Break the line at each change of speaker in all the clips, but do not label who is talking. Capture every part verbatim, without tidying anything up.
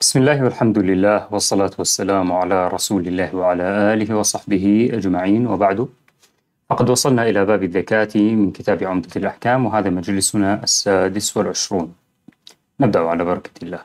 بسم الله والحمد لله والصلاة والسلام على رسول الله وعلى آله وصحبه أجمعين، وبعد، فقد وصلنا إلى باب الزكاة من كتاب عمدة الأحكام، وهذا مجلسنا السادس والعشرون. نبدأ على بركة الله.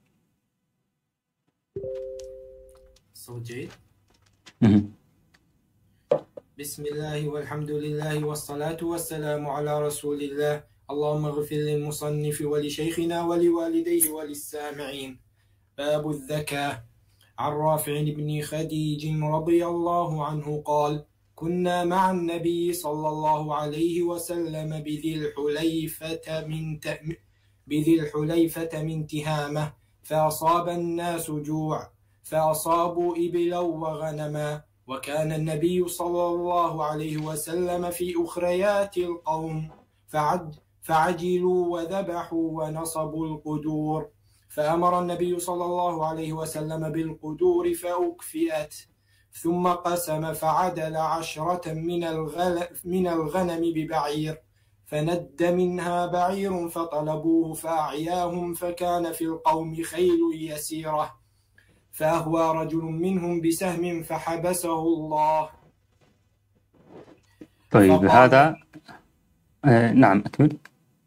صوت جيد؟
مهم.
بسم الله والحمد لله والصلاة والسلام على رسول الله. اللهم اغفر للمصنف ولشيخنا ولوالديه وللسامعين. باب الزكاة. عن رافع بن خديج رضي الله عنه قال: كنا مع النبي صلى الله عليه وسلم بذي الحليفة من ت... بذي الحليفة من تهامة، فأصاب الناس جوع، فأصابوا إبلا وغنما، وكان النبي صلى الله عليه وسلم في أخريات القوم، فعد فعجلوا وذبحوا ونصبوا القدور، فأمر النبي صلى الله عليه وسلم بالقدور فأكفئت، ثم قسم فعدل عشرة من, الغل... من الغنم ببعير، فند منها بعير فطلبوه فأعياهم، فكان في القوم خيل يسيرة، فأهوى رجل منهم بسهم فحبسه الله.
طيب هذا آه نعم أكمل.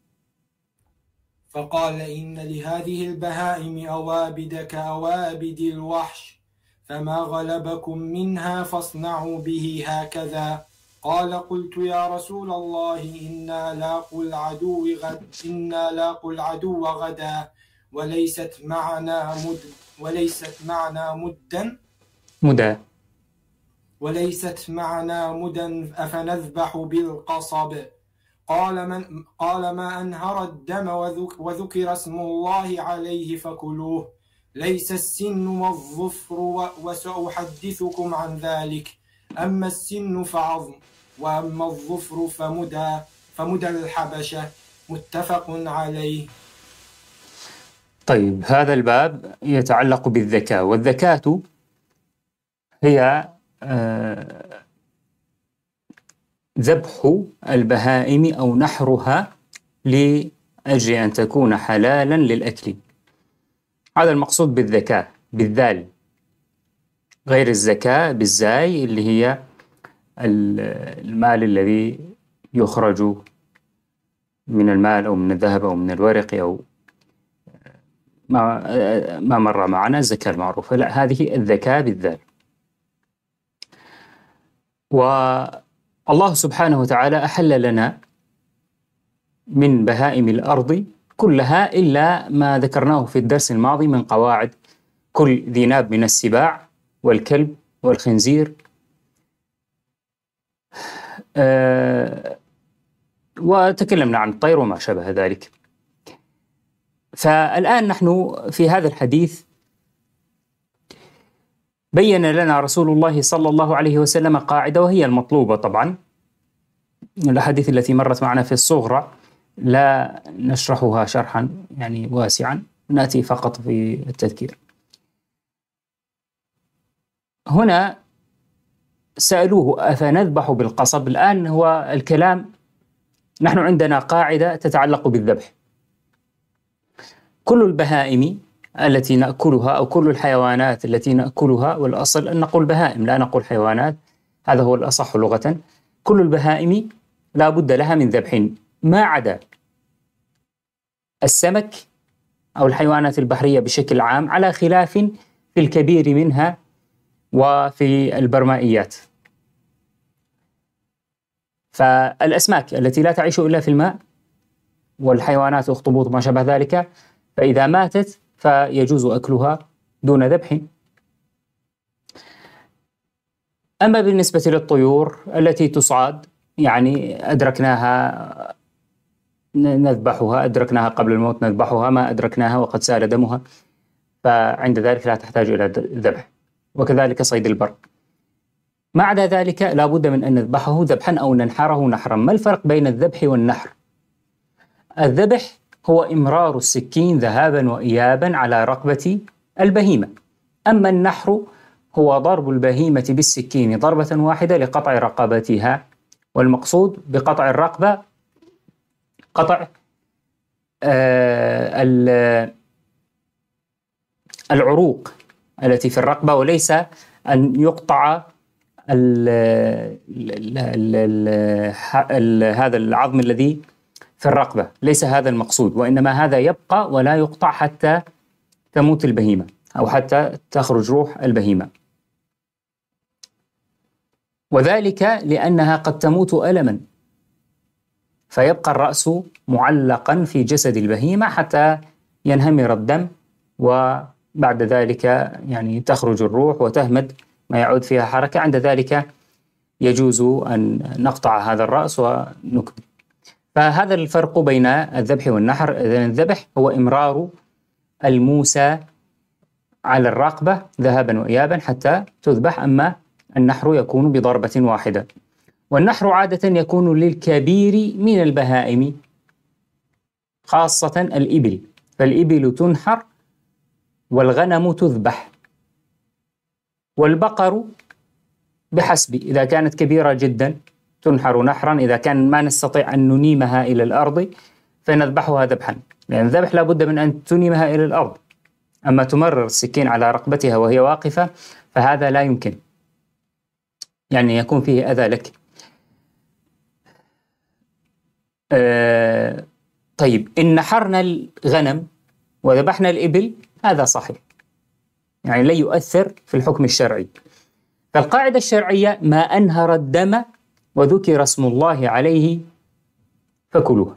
فقال: إن لهذه البهائم أوابد كأوابد الوحش، فما غلبكم منها فاصنعوا به هكذا. قال: قلت يا رسول الله، إنا لاقوا العدو غد إنا لاقوا العدو غدا، وليست معنا مد وليست معنا مدا
مدى
وليست معنا مدا أفنذبح بالقصب؟ قال من قال ما أنهر الدم وذك وذكر اسم الله عليه فكلوه، ليس السن والظفر، وسأحدثكم عن ذلك. أما السن فعظم، وأما الظفر فمدى فمدى الحبشة. متفق عليه.
طيب هذا الباب يتعلق بالزكاة، والزكاة هي آه ذبح البهائم أو نحرها لأجل أن تكون حلالا للأكل. هذا المقصود بالزكاة بالذال، غير الزكاة بالزاي اللي هي المال الذي يخرج من المال أو من الذهب أو من الورق أو ما ما مر معنا الزكاة المعروفة. لا، هذه الزكاة بالذال. والله سبحانه وتعالى أحل لنا من بهائم الأرض كلها إلا ما ذكرناه في الدرس الماضي من قواعد كل ذي ناب من السباع والكلب والخنزير، أه وتكلمنا عن الطير وما شابه ذلك. فالآن نحن في هذا الحديث بين لنا رسول الله صلى الله عليه وسلم قاعدة، وهي المطلوبة طبعا. الأحاديث التي مرت معنا في الصغرى لا نشرحها شرحا يعني واسعا، نأتي فقط في التذكير. هنا سألوه أفنذبح بالقصب؟ الآن هو الكلام، نحن عندنا قاعدة تتعلق بالذبح. كل البهائم التي نأكلها أو كل الحيوانات التي نأكلها، والأصل أن نقول بهائم لا نقول حيوانات، هذا هو الأصح لغة. كل البهائم لا بد لها من ذبح ما عدا السمك أو الحيوانات البحرية بشكل عام، على خلاف في الكبير منها وفي البرمائيات. فالأسماك التي لا تعيش إلا في الماء والحيوانات الأخطبوط ما شابه ذلك، فإذا ماتت فيجوز أكلها دون ذبح. أما بالنسبة للطيور التي تصعد، يعني أدركناها نذبحها، أدركناها قبل الموت نذبحها، ما أدركناها وقد سال دمها، فعند ذلك لا تحتاج إلى ذبح. وكذلك صيد البر. ما عدا ذلك لا بد من أن نذبحه ذبحا أو ننحره نحرا. ما الفرق بين الذبح والنحر؟ الذبح هو إمرار السكين ذهابا وإيابا على رقبة البهيمة، أما النحر هو ضرب البهيمة بالسكين ضربة واحدة لقطع رقبتها، والمقصود بقطع الرقبة قطع آه العروق التي في الرقبة، وليس أن يقطع ال ال ال ال ال هذا العظم الذي في الرقبة، ليس هذا المقصود، وإنما هذا يبقى ولا يقطع حتى تموت البهيمة أو حتى تخرج روح البهيمة، وذلك لأنها قد تموت ألما، فيبقى الرأس معلقا في جسد البهيمة حتى ينهمر الدم، وبعد ذلك يعني تخرج الروح وتهمد ما يعود فيها حركة. عند ذلك يجوز أن نقطع هذا الرأس ونكمل. فهذا الفرق بين الذبح والنحر. الذبح هو إمرار الموسى على الرقبة ذهابا وإيابا حتى تذبح، أما النحر يكون بضربة واحدة. والنحر عادة يكون للكبير من البهائم، خاصة الإبل، فالإبل تنحر والغنم تذبح، والبقر بحسب، إذا كانت كبيرة جدا تنحر نحرا، إذا كان ما نستطيع أن ننيمها إلى الأرض فنذبحها ذبحا، لأن الذبح لابد من أن تنيمها إلى الأرض، أما تمرر السكين على رقبتها وهي واقفة فهذا لا يمكن، يعني يكون فيه أذى لك. آه طيب، إن نحرنا الغنم وذبحنا الإبل هذا صحيح، يعني لا يؤثر في الحكم الشرعي. فالقاعدة الشرعية ما أنهر الدم وذكر اسم الله عليه فكلوه.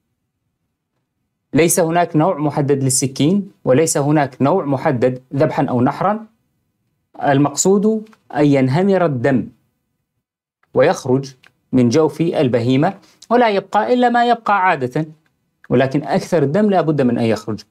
ليس هناك نوع محدد للسكين، وليس هناك نوع محدد ذبحا أو نحرا، المقصود أن ينهمر الدم ويخرج من جوف البهيمة، ولا يبقى إلا ما يبقى عادة، ولكن أكثر الدم لا بد من أن يخرج،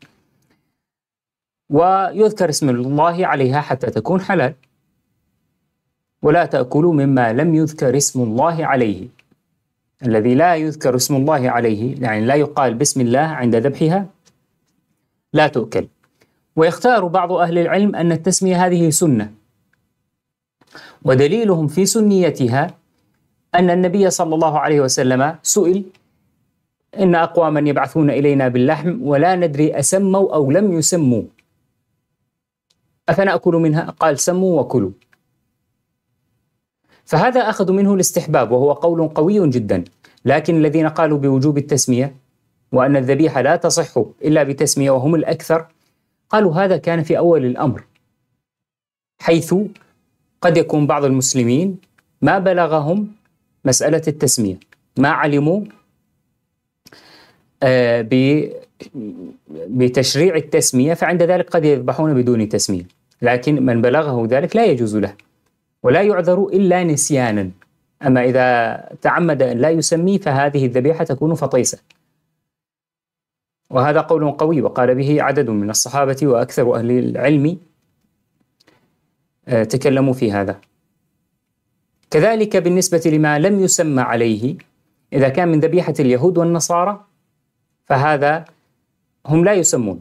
ويذكر اسم الله عليها حتى تكون حلال. ولا تأكلوا مما لم يذكر اسم الله عليه، الذي لا يذكر اسم الله عليه يعني لا يقال بسم الله عند ذبحها لا تؤكل. ويختار بعض أهل العلم أن التسمية هذه سنة، ودليلهم في سنيتها أن النبي صلى الله عليه وسلم سئل: إن أقواما يبعثون إلينا باللحم ولا ندري أسموا أو لم يسموا أفنأكل منها؟ قال: سموا وكلوا. فهذا أخذ منه الاستحباب، وهو قول قوي جدا، لكن الذين قالوا بوجوب التسمية وأن الذبيحة لا تصح إلا بتسمية وهم الأكثر، قالوا هذا كان في أول الأمر، حيث قد يكون بعض المسلمين ما بلغهم مسألة التسمية، ما علموا آه بتشريع التسمية، فعند ذلك قد يذبحون بدون تسمية، لكن من بلغه ذلك لا يجوز له ولا يعذر إلا نسيانا. أما إذا تعمد أن لا يسمي فهذه الذبيحة تكون فطيسة، وهذا قول قوي وقال به عدد من الصحابة وأكثر أهل العلم تكلموا في هذا. كذلك بالنسبة لما لم يسمى عليه، إذا كان من ذبيحة اليهود والنصارى فهذا هم لا يسمون،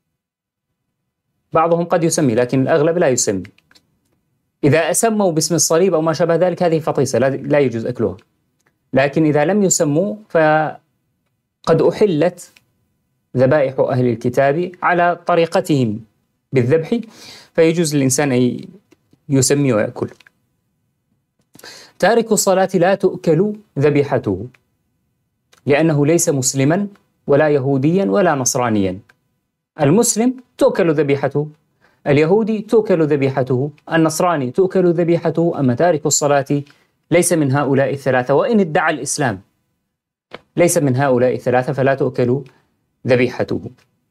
بعضهم قد يسمي لكن الأغلب لا يسمي. إذا أسموا باسم الصليب أو ما شابه ذلك هذه فطيسة لا يجوز أكلها، لكن إذا لم يسموا فقد أحلت ذبائح أهل الكتاب على طريقتهم بالذبح، فيجوز للإنسان أن يسمي ويأكل. تارك الصلاة لا تؤكل ذبيحته، لأنه ليس مسلما ولا يهوديا ولا نصرانيا. المسلم تؤكل ذبيحته، اليهودي تؤكل ذبيحته، النصراني تؤكل ذبيحته، أما تارك الصلاة ليس من هؤلاء الثلاثة، وإن ادعى الإسلام ليس من هؤلاء الثلاثة فلا تؤكل ذبيحته.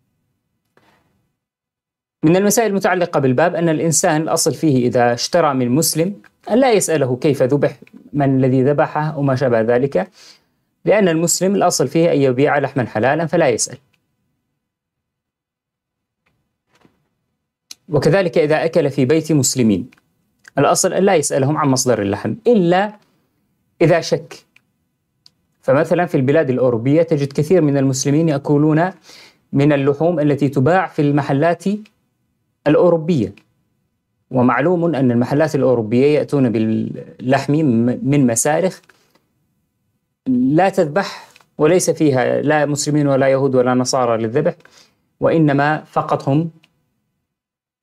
من المسائل المتعلقة بالباب أن الإنسان الأصل فيه إذا اشترى من مسلم أن لا يسأله كيف ذبح، من الذي ذبحه وما شابه ذلك، لأن المسلم الأصل فيه أن يبيع لحما حلالا فلا يسأل. وكذلك إذا أكل في بيت مسلمين الأصل أن لا يسألهم عن مصدر اللحم إلا إذا شك. فمثلا في البلاد الأوروبية تجد كثير من المسلمين يأكلون من اللحوم التي تباع في المحلات الأوروبية، ومعلوم أن المحلات الأوروبية يأتون باللحم من مسارخ لا تذبح وليس فيها لا مسلمين ولا يهود ولا نصارى للذبح، وإنما فقط هم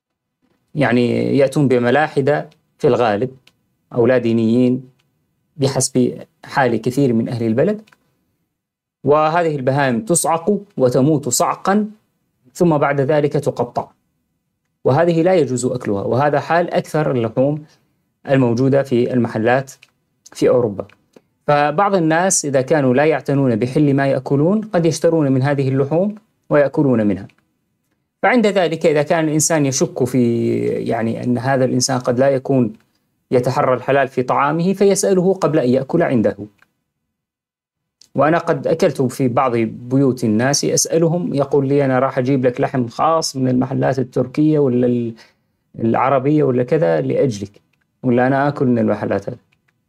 يعني يأتون بملاحدة في الغالب أو لا دينيين بحسب حال كثير من أهل البلد، وهذه البهائم تصعق وتموت صعقا ثم بعد ذلك تقطع، وهذه لا يجوز أكلها، وهذا حال أكثر اللحوم الموجودة في المحلات في أوروبا. فبعض الناس إذا كانوا لا يعتنون بحل ما يأكلون قد يشترون من هذه اللحوم ويأكلون منها. فعند ذلك إذا كان الإنسان يشك في يعني أن هذا الإنسان قد لا يكون يتحرى الحلال في طعامه فيسأله قبل أن يأكل عنده. وأنا قد أكلت في بعض بيوت الناس أسألهم، يقول لي أنا راح أجيب لك لحم خاص من المحلات التركية ولا العربية ولا كذا لأجلك، ولا أنا أكل من المحلات هذه.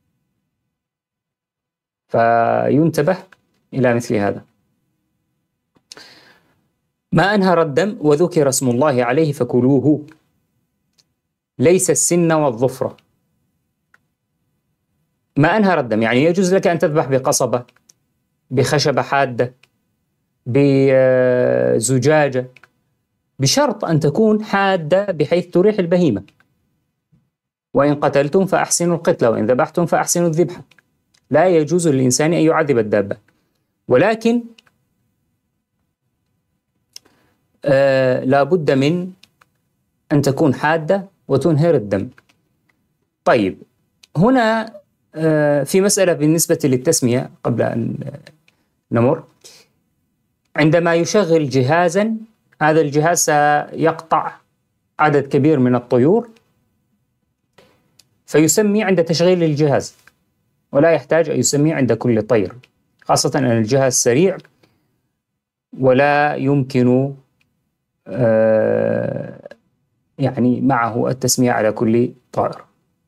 فينتبه إلى مثل هذا. ما أنهر الدم وذكر اسم الله عليه فكلوه، ليس السن والظفر. ما أنهر الدم يعني يجوز لك أن تذبح بقصبة، بخشبة حادة، بزجاجة، بشرط أن تكون حادة بحيث تريح البهيمة. وإن قتلتم فأحسنوا القتلة وإن ذبحتم فأحسنوا الذبحة. لا يجوز للإنسان أن يعذب الدابة، ولكن آه لا بد من أن تكون حادة وتنهر الدم. طيب هنا آه في مسألة بالنسبة للتسمية قبل أن نمر. عندما يشغل جهازا، هذا الجهاز سيقطع عدد كبير من الطيور فيسمي عند تشغيل الجهاز، ولا يحتاج أن يسمي عند كل طير، خاصة أن الجهاز سريع ولا يمكن آه يعني معه التسمية على كل طائر.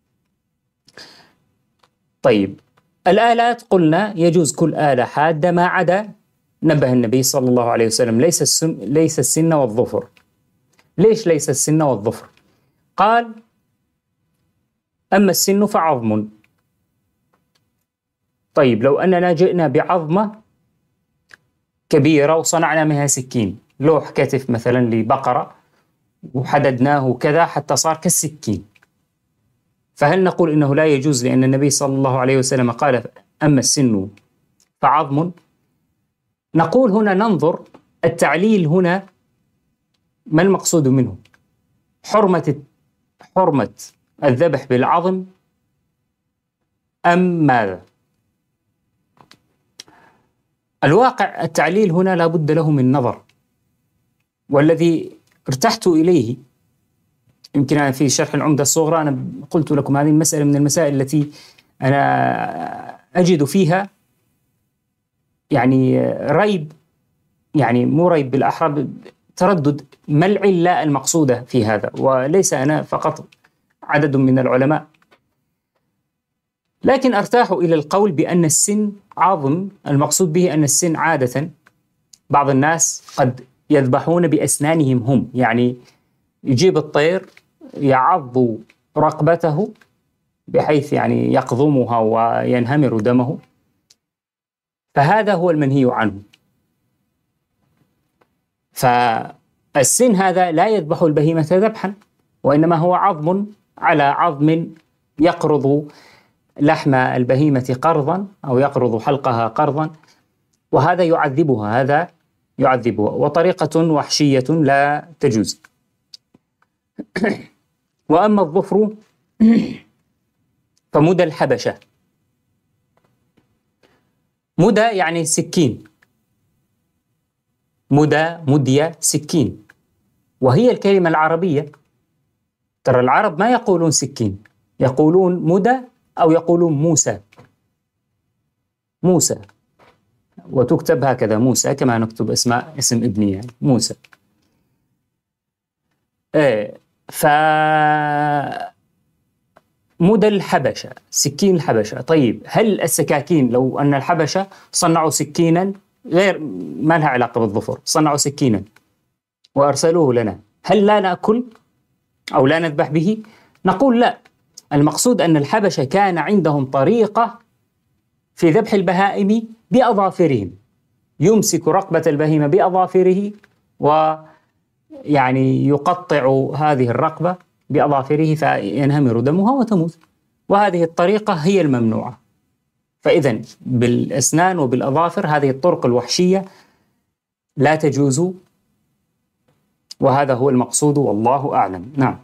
طيب الآلات قلنا يجوز كل آلة حادة ما عدا، نبه النبي صلى الله عليه وسلم، ليس السن ليس السن والظفر. ليش ليس السن والظفر؟ قال أما السن فعظم. طيب لو أننا جئنا بعظمة كبيرة وصنعنا منها سكين، لوح كتف مثلا لبقرة وحددناه كذا حتى صار كالسكين، فهل نقول إنه لا يجوز لأن النبي صلى الله عليه وسلم قال أما السن فعظم؟ نقول هنا ننظر التعليل هنا ما المقصود منه، حرمة حرمة الذبح بالعظم أم ماذا؟ الواقع التعليل هنا لا بد له من نظر، والذي ارتحت إليه يمكن أنا في شرح العمدة الصغرى أنا قلت لكم هذه المسألة من المسائل التي أنا أجد فيها يعني ريب، يعني مو ريب بالأحرى، تردد، ما العلة المقصودة في هذا؟ وليس أنا فقط، عدد من العلماء. لكن أرتاح إلى القول بأن السن عظم، المقصود به أن السن عادة بعض الناس قد يذبحون بأسنانهم هم، يعني يجيب الطير يعض رقبته بحيث يعني يقضمها وينهمر دمه، فهذا هو المنهي عنه. فالسن هذا لا يذبح البهيمة ذبحا، وإنما هو عظم على عظم يقرض لحم البهيمة قرضا أو يقرض حلقها قرضا، وهذا يعذبها، هذا يعذبها، وطريقة وحشية لا تجوز. وأما الظفر فمدى الحبشة. مدى يعني سكين، مدى مدية سكين، وهي الكلمة العربية. ترى العرب ما يقولون سكين، يقولون مدى أو يقولون موسى، موسى، وتكتب هكذا موسى كما نكتب اسماء اسم ابني يعني موسى. ايه ف مدى الحبشة، سكين الحبشة. طيب هل السكاكين، لو أن الحبشة صنعوا سكينا غير ما لها علاقة بالظفر، صنعوا سكينا وأرسلوه لنا، هل لا نأكل أو لا نذبح به؟ نقول لا. المقصود أن الحبشة كان عندهم طريقة في ذبح البهائم بأظافرهم، يمسك رقبة البهيمة بأظافره ويعني يقطع هذه الرقبة بأظافره فينهمر دمها وتموت، وهذه الطريقة هي الممنوعة. فإذا بالأسنان وبالأظافر هذه الطرق الوحشية لا تجوز، وهذا هو المقصود والله أعلم. نعم.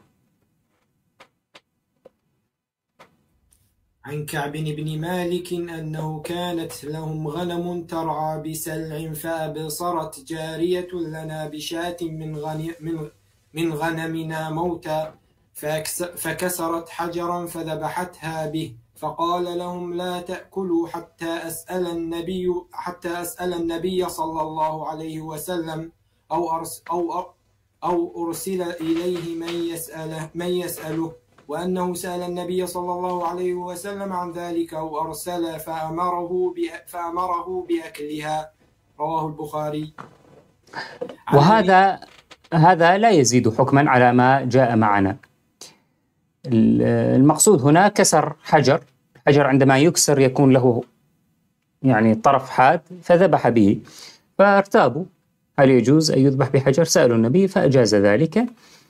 عن كعب بن مالك أنه كانت لهم غنم ترعى بسلع، فأبصرت جارية لنا بشاة من, غني من, من غنمنا موتى، فكسرت حجرا فذبحتها به، فقال لهم لا تأكلوا حتى أسأل النبي حتى أسأل النبي صلى الله عليه وسلم أو أرس أو أو أرسل إليه من يسأله من يسأله وأنه سأل النبي صلى الله عليه وسلم عن ذلك أو أرسل فأمره فأمره بأكلها. رواه البخاري.
وهذا هذا لا يزيد حكما على ما جاء معنا. المقصود هنا كسر حجر، الحجر عندما يكسر يكون له يعني طرف حاد، فذبح به، فارتابوا هل يجوز أن يذبح بحجر؟ سألوا النبي فأجاز ذلك.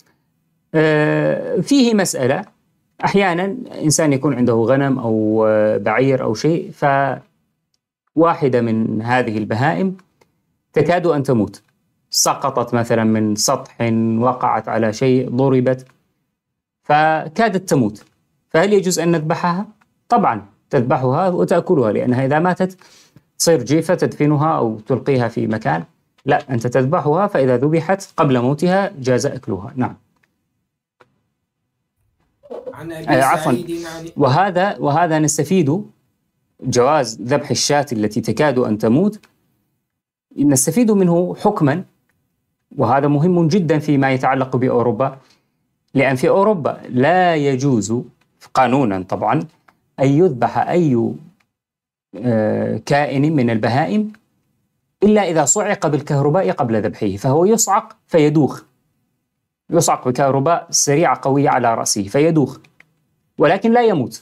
فيه مسألة، أحيانا إنسان يكون عنده غنم أو بعير أو شيء، فواحدة من هذه البهائم تكاد أن تموت، سقطت مثلا من سطح، وقعت على شيء، ضربت، فكادت تموت، فهل يجوز أن نذبحها؟ طبعا تذبحها وتأكلها، لأنها إذا ماتت تصير جيفة تدفنها أو تلقيها في مكان. لا، أنت تذبحها، فإذا ذبحت قبل موتها جاز أكلها. نعم.
عن أبي
عفوا،
سعيد.
وهذا وهذا نستفيد جواز ذبح الشاة التي تكاد أن تموت، نستفيد منه حكما، وهذا مهم جدا فيما يتعلق بأوروبا، لأن في أوروبا لا يجوز قانونا طبعا أن يذبح أي كائن من البهائم إلا إذا صعق بالكهرباء قبل ذبحه، فهو يصعق فيدوخ، يصعق بكهرباء سريعة قوية على رأسه فيدوخ، ولكن لا يموت.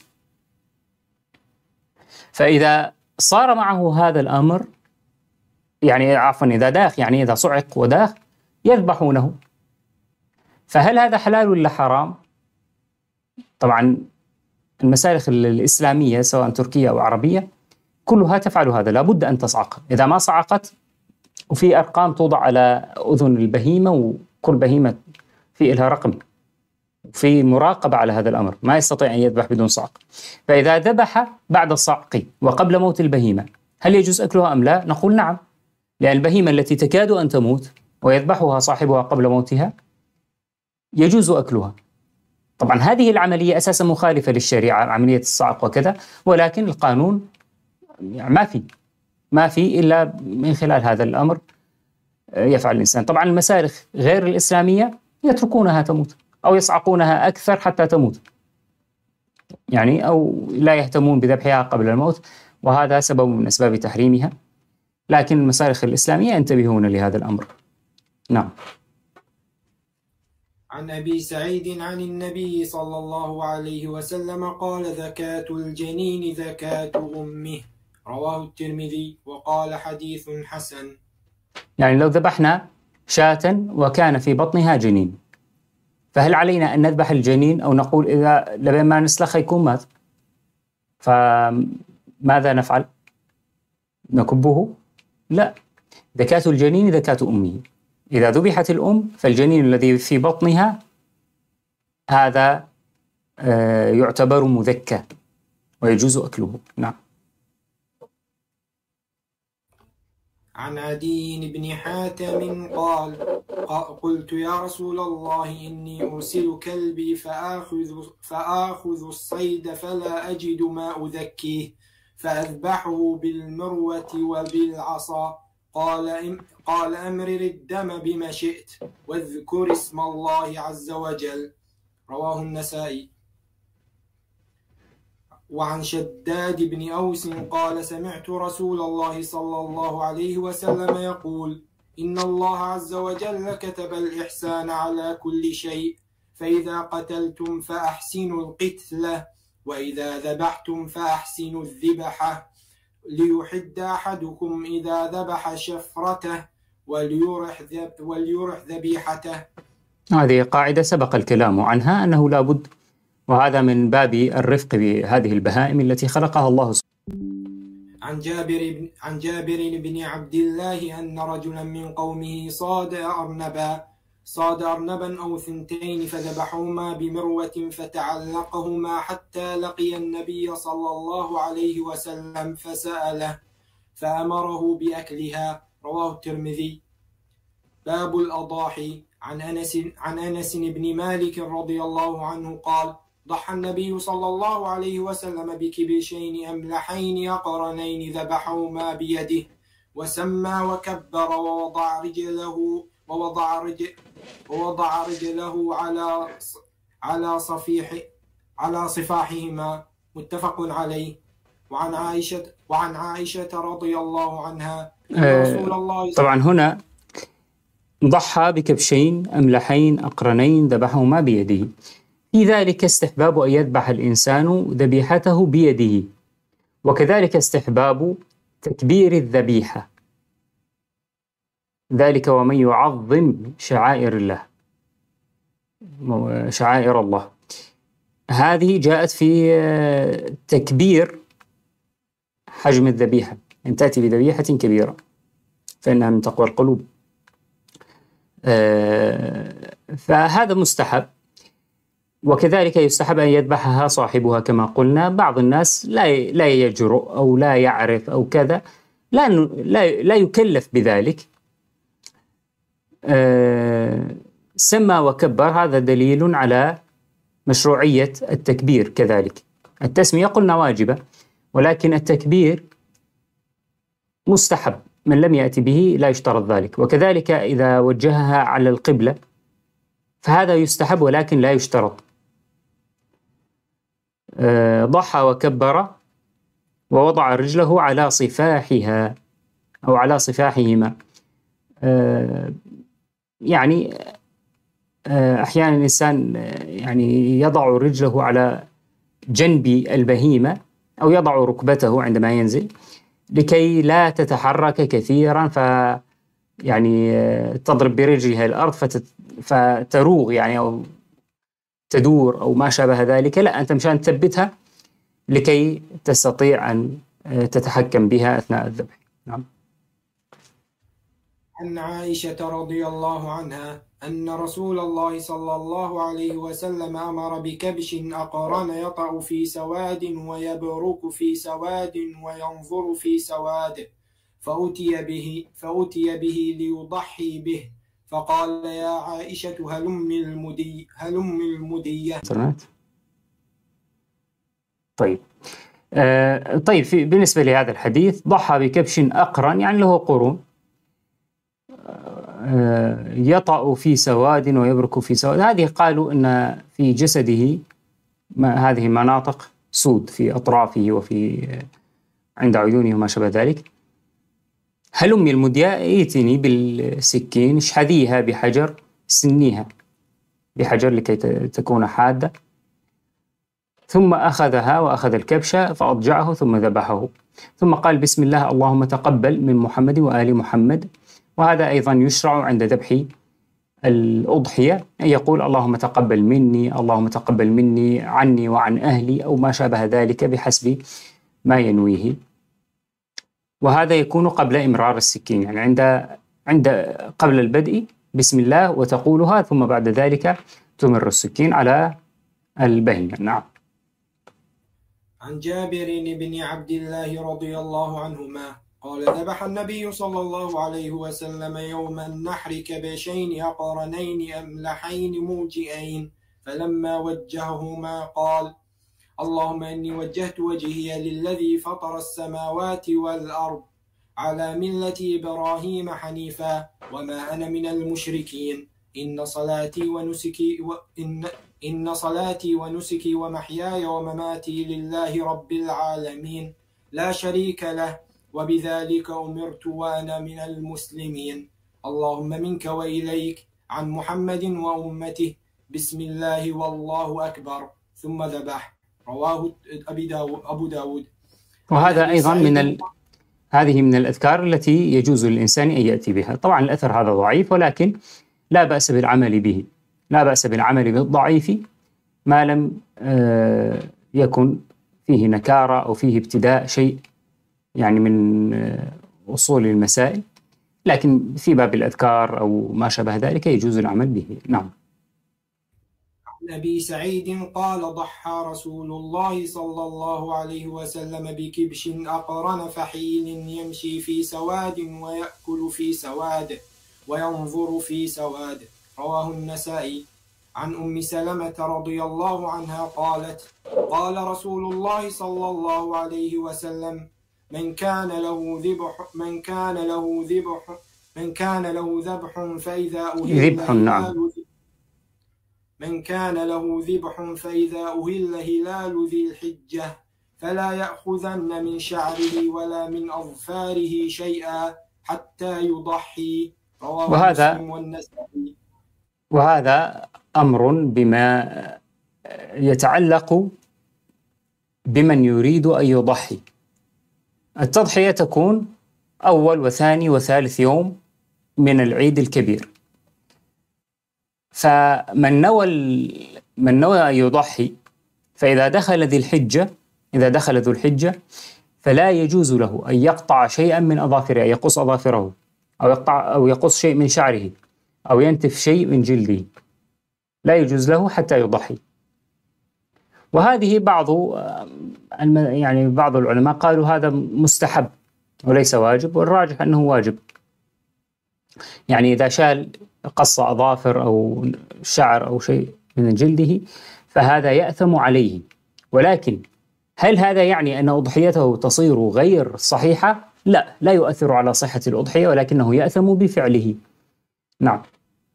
فإذا صار معه هذا الأمر، يعني عفوا إذا داخ، يعني إذا صعق وداخ يذبحونه. فهل هذا حلال ولا حرام؟ طبعا المسالخ الإسلامية سواء تركية أو عربية كلها تفعل هذا، لابد أن تصعق. إذا ما صعقت، وفي أرقام توضع على أذن البهيمة، وكل بهيمة في لها رقم، في مراقبة على هذا الأمر، ما يستطيع أن يذبح بدون صعق. فإذا ذبح بعد الصعق وقبل موت البهيمة هل يجوز أكلها أم لا؟ نقول نعم، لأن البهيمة التي تكاد أن تموت ويذبحها صاحبها قبل موتها يجوز أكلها. طبعا هذه العملية أساسا مخالفة للشريعة، عملية الصعق وكذا، ولكن القانون ما في ما في إلا من خلال هذا الأمر يفعل الإنسان. طبعا المسالخ غير الإسلامية يتركونها تموت أو يصعقونها أكثر حتى تموت، يعني أو لا يهتمون بذبحها قبل الموت، وهذا سبب من أسباب تحريمها. لكن المسالخ الإسلامية ينتبهون لهذا الأمر. نعم.
عن أبي سعيد عن النبي صلى الله عليه وسلم قال زكاة الجنين زكاة أمه. رواه الترمذي وقال حديث حسن.
يعني لو ذبحنا شاة وكان في بطنها جنين، فهل علينا أن نذبح الجنين أو نقول إذا لبين ما نسلخ يكون مات؟ فماذا نفعل؟ نكبه؟ لا، زكاة الجنين زكاة أمه. إذا ذبحت الأم فالجنين الذي في بطنها هذا يعتبر مذكى ويجوز أكله. نعم.
عن عدي بن حاتم قال قلت يا رسول الله إني أرسل كلبي فآخذ, فآخذ الصيد فلا أجد ما أذكيه فأذبحه بالمروة وبالعصا. قال قال أمرر الدم بما شئت واذكر اسم الله عز وجل. رواه النسائي. وعن شداد بن أوس قال سمعت رسول الله صلى الله عليه وسلم يقول إن الله عز وجل كتب الإحسان على كل شيء، فإذا قتلتم فأحسنوا القتلة، وإذا ذبحتم فأحسنوا الذبحة، ليحد أحدكم إذا ذبح شفرته وليرح وليرح ذبيحته.
هذه قاعدة سبق الكلام عنها أنه لا بد، وهذا من باب الرفق بهذه البهائم التي خلقها الله سبحانه.
عن جابر بن عن جابر بن عبد الله أن رجلا من قومه صاد أرنبا صاد أرنبا أو ثنتين فذبحهما بمروة فتعلقهما حتى لقي النبي صلى الله عليه وسلم فسأله فأمره بأكلها. رواه الترمذي. باب الأضاحي. عن أنس عن أنس بن مالك رضي الله عنه قال: ضحى النبي صلى الله عليه وسلم بكبشين أملحين أقرنين ذبحهما بيده وسمى وكبر ووضع رجله ووضع رجل ووضع رجله على على صفيح على صفاحهما. متفق عليه. وعن عائشة وعن عائشة رضي الله عنها أن رسول الله
طبعا هنا ضحى بكبشين أملحين أقرنين ذبحهما بيده، في ذلك استحباب أن يذبح الإنسان ذبيحته بيده، وكذلك استحباب تكبير الذبيحة، ذلك ومن يعظم شعائر الله شعائر الله هذه جاءت في تكبير حجم الذبيحة، أن تأتي بذبيحة كبيرة فإنها من تقوى القلوب. فهذا مستحب، وكذلك يستحب أن يذبحها صاحبها كما قلنا. بعض الناس لا لا يجرؤ أو لا يعرف أو كذا، لا لا لا يكلف بذلك. سمى وكبر، هذا دليل على مشروعية التكبير. كذلك التسمية قلنا واجبة، ولكن التكبير مستحب، من لم يأتي به لا يشترط ذلك. وكذلك إذا وجهها على القبلة فهذا يستحب ولكن لا يشترط. ضحى وكبر ووضع رجله على صفاحها أو على صفاحهما. يعني أحيانا الإنسان يعني يضع رجله على جنب البهيمة أو يضع ركبته عندما ينزل لكي لا تتحرك كثيرا، ف يعني تضرب برجلها الأرض فتروغ يعني أو تدور أو ما شابه ذلك. لا، أنت مشان تثبتها لكي تستطيع أن تتحكم بها أثناء الذبح. نعم.
عن عائشة رضي الله عنها أن رسول الله صلى الله عليه وسلم أمر بكبش أقرن يطأ في سواد ويبرك في سواد وينظر في سواد، فأتي به فأتي به ليضحي به، فقال: يا عائشة هلم المدي هلم المدية.
طيب آه طيب في بالنسبة لهذا الحديث، ضحى بكبش أقرن يعني له قرون، آه يطأ في سواد ويبرك في سواد. هذه قالوا أن في جسده ما هذه مناطق سود في أطرافه وفي عند عيونه وما شابه ذلك. هلمي المدية، ائتني بالسكين اشحذيها بحجر، سنيها بحجر لكي تكون حادة. ثم أخذها وأخذ الكبش فأضجعه ثم ذبحه، ثم قال: بسم الله اللهم تقبل من محمد وآل محمد. وهذا أيضا يشرع عند ذبح الأضحية، أن يقول: اللهم تقبل مني، اللهم تقبل مني عني وعن أهلي، أو ما شابه ذلك بحسب ما ينويه. وهذا يكون قبل إمرار السكين، يعني عند عند قبل البدء بسم الله وتقولها، ثم بعد ذلك تمر السكين على البهيمة. نعم.
عن جابر بن عبد الله رضي الله عنهما قال: ذبح النبي صلى الله عليه وسلم يوم النحر كبشين أقرنين أملحين موجئين، فلما وجههما قال: اللهم إني وجهت وجهي للذي فطر السماوات والأرض على ملة إبراهيم حنيفا وما أنا من المشركين، إن صلاتي ونسكي وإن إن صلاتي ونسكي ومحياي ومماتي لله رب العالمين لا شريك له، وبذلك أمرت وأنا من المسلمين. اللهم منك وإليك، عن محمد وأمته، بسم الله والله أكبر، ثم ذبح. رواه أبو داود.
وهذا أيضا من ال... هذه من الأذكار التي يجوز للإنسان أن يأتي بها. طبعا الأثر هذا ضعيف، ولكن لا بأس بالعمل به. لا بأس بالعمل بالضعيف ما لم يكن فيه نكارة أو فيه ابتداء شيء يعني من أصول المسائل، لكن في باب الأذكار أو ما شابه ذلك يجوز العمل به. نعم.
عن أبي سعيد قال ضحى رسول الله صلى الله عليه وسلم بكبش أقرن فحيل يمشي في سواد ويأكل في سواد وينظر في سواد، رواه النسائي. عن أم سلمة رضي الله عنها قالت قال رسول الله صلى الله عليه وسلم من كان له ذبح من كان له ذبح من كان له ذبح فإذا أهل
ذبح نعم
من كان له ذبح فإذا أهل هلال ذي الحجة فلا يأخذن من شعره ولا من أظفاره شيئا حتى يضحي، رواه
وهذا
مسلم والنسائي.
وهذا أمر بما يتعلق بمن يريد أن يضحي. التضحية تكون أول وثاني وثالث يوم من العيد الكبير، فمن نوى من نوى أن يضحي فإذا دخل ذي الحجة إذا دخل ذو الحجة فلا يجوز له أن يقطع شيئا من أظافره، يقص أظافره أو يقطع أو يقص شيء من شعره أو ينتف شيء من جلده، لا يجوز له حتى يضحي. وهذه بعض يعني بعض العلماء قالوا هذا مستحب وليس واجب، والراجح أنه واجب. يعني إذا شال قص أظافر أو شعر أو شيء من جلده فهذا يأثم عليه، ولكن هل هذا يعني أن أضحيته تصير غير صحيحة؟ لا، لا يؤثر على صحة الأضحية، ولكنه يأثم بفعله. نعم.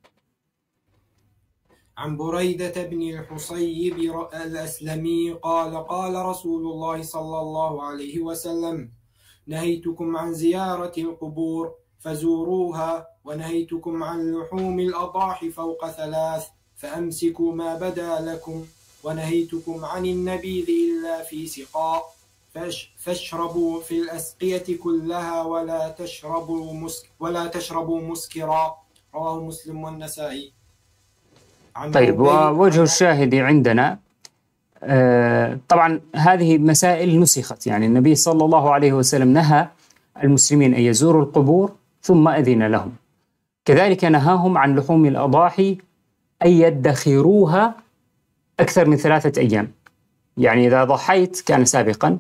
عن بريدة بن الحصيب الأسلمي قال قال رسول الله صلى الله عليه وسلم نهيتكم عن زيارة القبور فزوروها، ونهيتكم عن لحوم الأضاحي فوق ثلاث فأمسكوا ما بدا لكم، ونهيتكم عن النبيذ إلا في سقاء فاشربوا في الأسقية كلها ولا تشربوا مسك ولا تشربوا مسكرا، رواه مسلم والنسائي.
طيب، ووجه الشاهد عندنا آه طبعا هذه مسائل نسخت، يعني النبي صلى الله عليه وسلم نهى المسلمين أن يزوروا القبور ثم أذن لهم، كذلك نهاهم عن لحوم الأضاحي أن يدخروها أكثر من ثلاثة أيام. يعني إذا ضحيت كان سابقا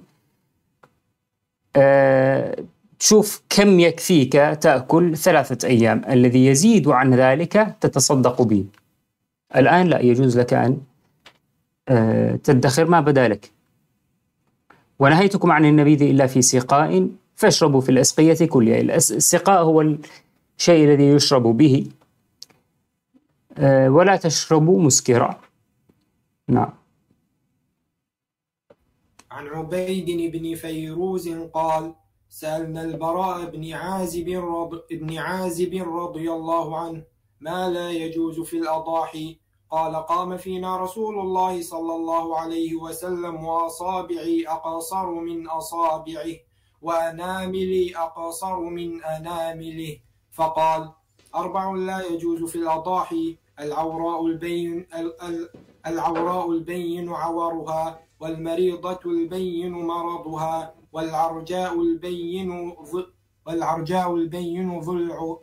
أه تشوف كم يكفيك تأكل ثلاثة أيام، الذي يزيد عن ذلك تتصدق به. الآن لا يجوز لك أن أه تدخر ما بدا لك. ونهيتكم عن النبيذ إلا في سقاء فاشربوا في الأسقية كلها. السقاء هو الشيء الذي يشرب به، أه ولا تشربوا مسكرا. نعم.
عن عبيد بن فيروز قال سألنا البراء بن عازب رض... بن عازب رضي الله عنه ما لا يجوز في الأضاحي، قال قام فينا رسول الله صلى الله عليه وسلم وأصابعي أقصر من أصابعه وأناملي أقصر من أنامله، فقال أربع لا يجوز في الأضاحي العوراء البين العوراء البين عورها، والمريضة البين مرضها، والعرجاء البين والعرجاء البين ضلع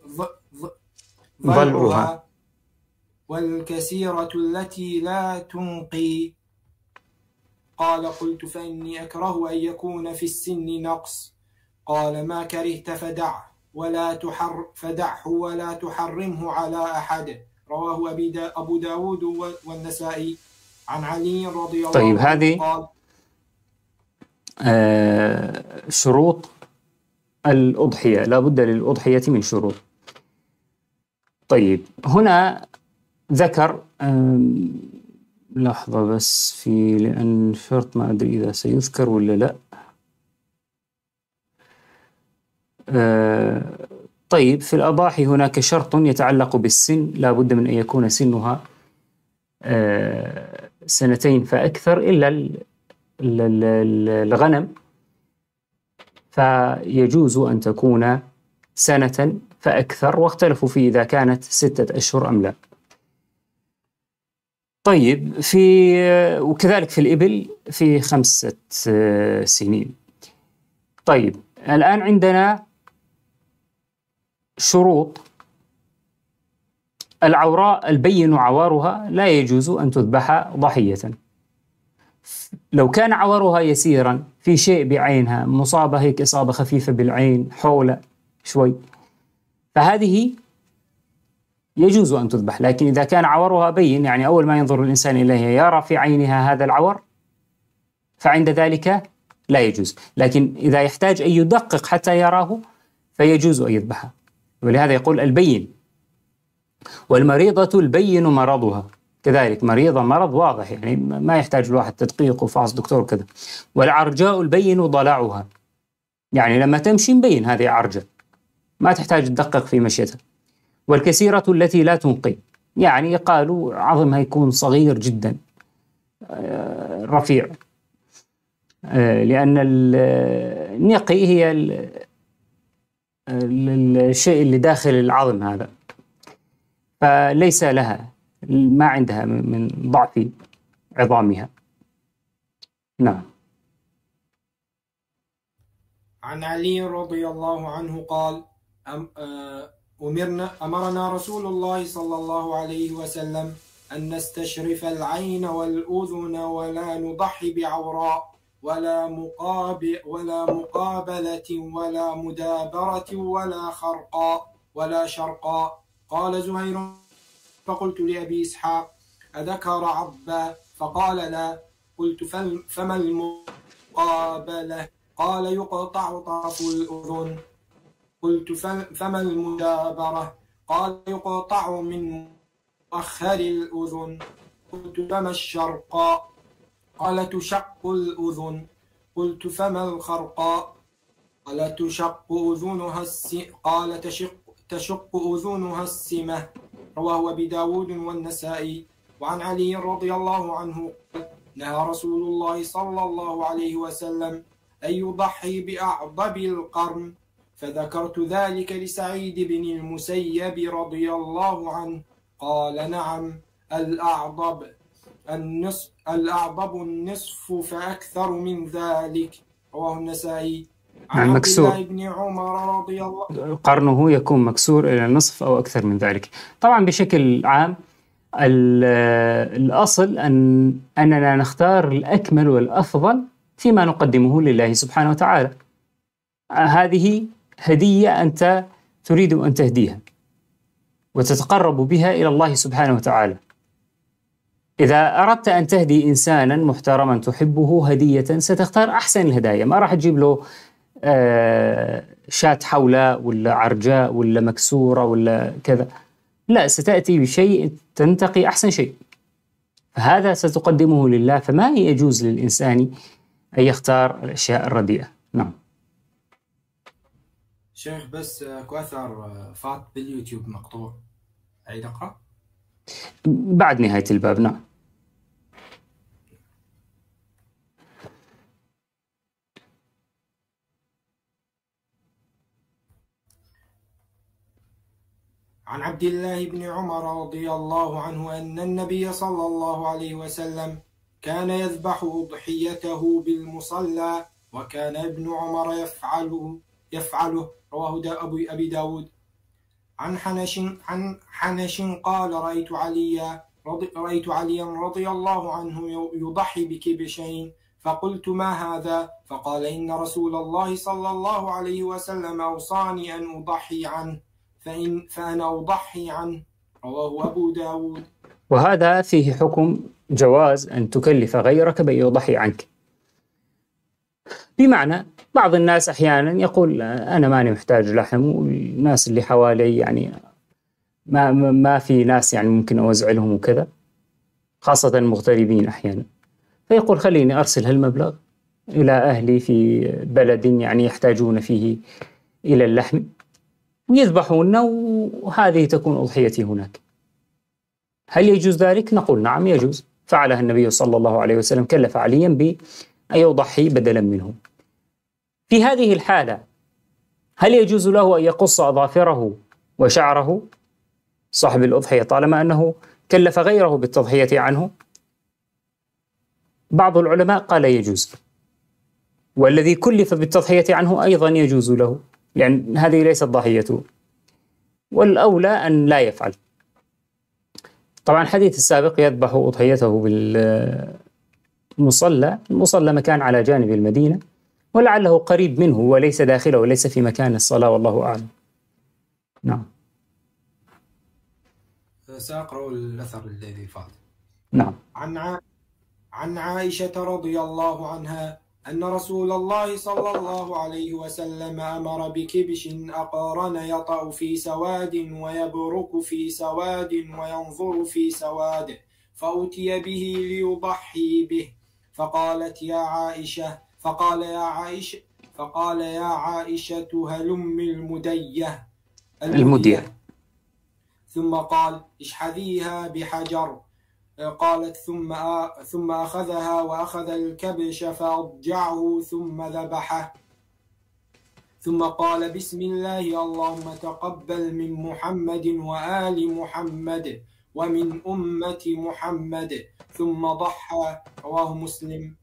ضلعها، والكسيرة التي لا تنقي. قال قلت فإني أكره أن يكون في السن نقص، قال ما كرهت فدعه ولا تحر فدعه ولا تحرمه على أحد، رواه أبي دا أبو داود والنسائي. عن علي رضي الله
طيب
عنه
هذه
قال
آه شروط الأضحية، لا بد للأضحية من شروط. طيب هنا ذكر لحظة بس في لأن شرط ما أدري إذا سيذكر ولا لا. آه طيب في الأضاحي هناك شرط يتعلق بالسن، لا بد من أن يكون سنها آه سنتين فأكثر، إلا الغنم فيجوز أن تكون سنة فأكثر، واختلفوا في إذا كانت ستة أشهر أم لا. طيب في وكذلك في الإبل في خمسة سنين. طيب الآن عندنا شروط. العوراء البين عوارها لا يجوز أن تذبح ضحية. لو كان عورها يسيرا في شيء بعينها، مصابة هيك إصابة خفيفة بالعين حولة شوي، فهذه يجوز أن تذبح. لكن إذا كان عورها بين، يعني أول ما ينظر الإنسان إليها يرى في عينها هذا العور، فعند ذلك لا يجوز. لكن إذا يحتاج أن يدقق حتى يراه فيجوز أن يذبحها. ولهذا يقول البين. والمريضة البين مرضها، كذلك مريضة مرض واضح يعني ما يحتاج الواحد تدقيق وفحص دكتور كذا. والعرجاء البين ضلعها، يعني لما تمشي مبين هذه عرجة ما تحتاج تدقق في مشيتها. والكثيرة التي لا تنقي، يعني قالوا عظمها يكون صغير جدا رفيع، لأن النقي هي الشيء اللي داخل العظم هذا، فليس لها ما عندها من ضعف عظامها. نعم.
عن علي رضي الله عنه قال: أم أمرنا أمرنا رسول الله صلى الله عليه وسلم أن نستشرف العين والأذن ولا نضحي بعوراء ولا مقابل ولا مقابلة ولا مدابرة ولا خرقاء ولا شرقاء. قال زهير: فقلت لأبي إسحاق: أذكر عضبا؟ فقال: لا. قلت: فما المقابلة؟ قال: يقطع طرف الأذن. قلت: فما المدابرة؟ قال: يقطع من مؤخر الأذن. قلت: فما الشرقاء؟ قال: تشق الأذن. قلت: فما الخرقاء؟ قال: تشق أذنها الس... قال تشق تشق أذنها السمة. رواه أبي داود والنسائي. وعن علي رضي الله عنه قال: نهى رسول الله صلى الله عليه وسلم أن يضحي بأعضب القرن، فذكرت ذلك لسعيد بن المسيب رضي الله عنه قال: نعم، الأعضب النصف الأعضب النصف فأكثر من ذلك. رواه النسائي. عن عبد الله بن عمر رضي الله
قرنه يكون مكسور إلى النصف أو أكثر من ذلك. طبعا بشكل عام الأصل أن أننا نختار الأكمل والأفضل فيما نقدمه لله سبحانه وتعالى. هذه هدية أنت تريد أن تهديها وتتقرب بها إلى الله سبحانه وتعالى. إذا أردت أن تهدي إنسانا محترما تحبه هدية ستختار أحسن الهدايا، ما راح تجيب له آه شاة حولة ولا عرجاء ولا مكسورة ولا كذا، لا، ستأتي بشيء تنتقي أحسن شيء، فهذا ستقدمه لله. فما يجوز للإنسان أن يختار الأشياء الرديئة. نعم
شيخ، بس كأثر فات باليوتيوب مقطوع، أعيد أقرأ
بعد نهاية الباب. نعم.
عن عبد الله بن عمر رضي الله عنه أن النبي صلى الله عليه وسلم كان يذبح أضحيته بالمصلى، وكان ابن عمر يفعله يفعله رواه أبي أبي داود. عن حنش عن حنش قال: رأيت عليا رضي رأيت عليا رضي الله عنه يضحي بكبشين، فقلت: ما هذا؟ فقال: إن رسول الله صلى الله عليه وسلم أوصاني أن أضحي عنه، فإن فأنا أضحي عنه. رواه أبو داود.
وهذا فيه حكم جواز أن تكلف غيرك بأن يضحي عنك، بمعنى بعض الناس أحيانا يقول: أنا ماني محتاج لحم، والناس اللي حوالي يعني ما ما في ناس يعني ممكن أوزع لهم وكذا، خاصة المغتربين أحيانا، فيقول: خليني أرسل هالمبلغ إلى أهلي في بلد يعني يحتاجون فيه إلى اللحم ويذبحون، وهذه تكون أضحيتي هناك. هل يجوز ذلك؟ نقول: نعم يجوز، فعلها النبي صلى الله عليه وسلم، كلف عليا بأن يضحي بدلا منه. في هذه الحالة هل يجوز له أن يقص أظافره وشعره صاحب الأضحية طالما أنه كلف غيره بالتضحية عنه، بعض العلماء قال يجوز، والذي كلف بالتضحية عنه أيضا يجوز له، لأن هذه ليست ضحيته، والأولى أن لا يفعل. طبعا الحديث السابق يذبح أضحيته بالمصلى، المصلى مكان على جانب المدينة ولعله قريب منه وليس داخله وليس في مكان الصلاة، والله أعلم. نعم.
سأقرأ الأثر الذي فات.
نعم.
عن ع... عن عائشة رضي الله عنها أن رسول الله صلى الله عليه وسلم أمر بكبش أقرن يطأ في سواد ويبرك في سواد وينظر في سواد، فأتي به ليضحي به، فقالت يا عائشة فقال يا عائشة فقال يا عائشة هلم المدية
المدية،
ثم قال اشحذيها بحجر. قالت ثم ثم أخذها وأخذ الكبش فأضجعه ثم ذبحه، ثم قال بسم الله اللهم تقبل من محمد وآل محمد ومن أمة محمد، ثم ضحى. رواه مسلم.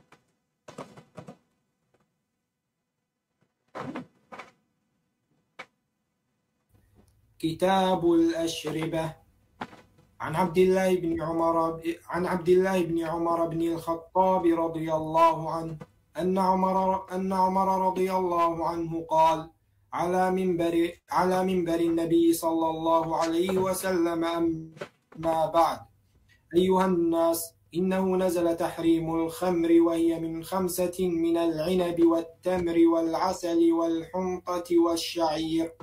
كتاب الأشربة. عن عبد الله بن عمر عن عبد الله بن عمر بن الخطاب رضي الله عنه أن عمر أن عمر رضي الله عنه قال على منبر على منبر النبي صلى الله عليه وسلم: أما بعد، أيها الناس، إنه نزل تحريم الخمر، وهي من خمسة: من العنب والتمر والعسل والحنطة والشعير،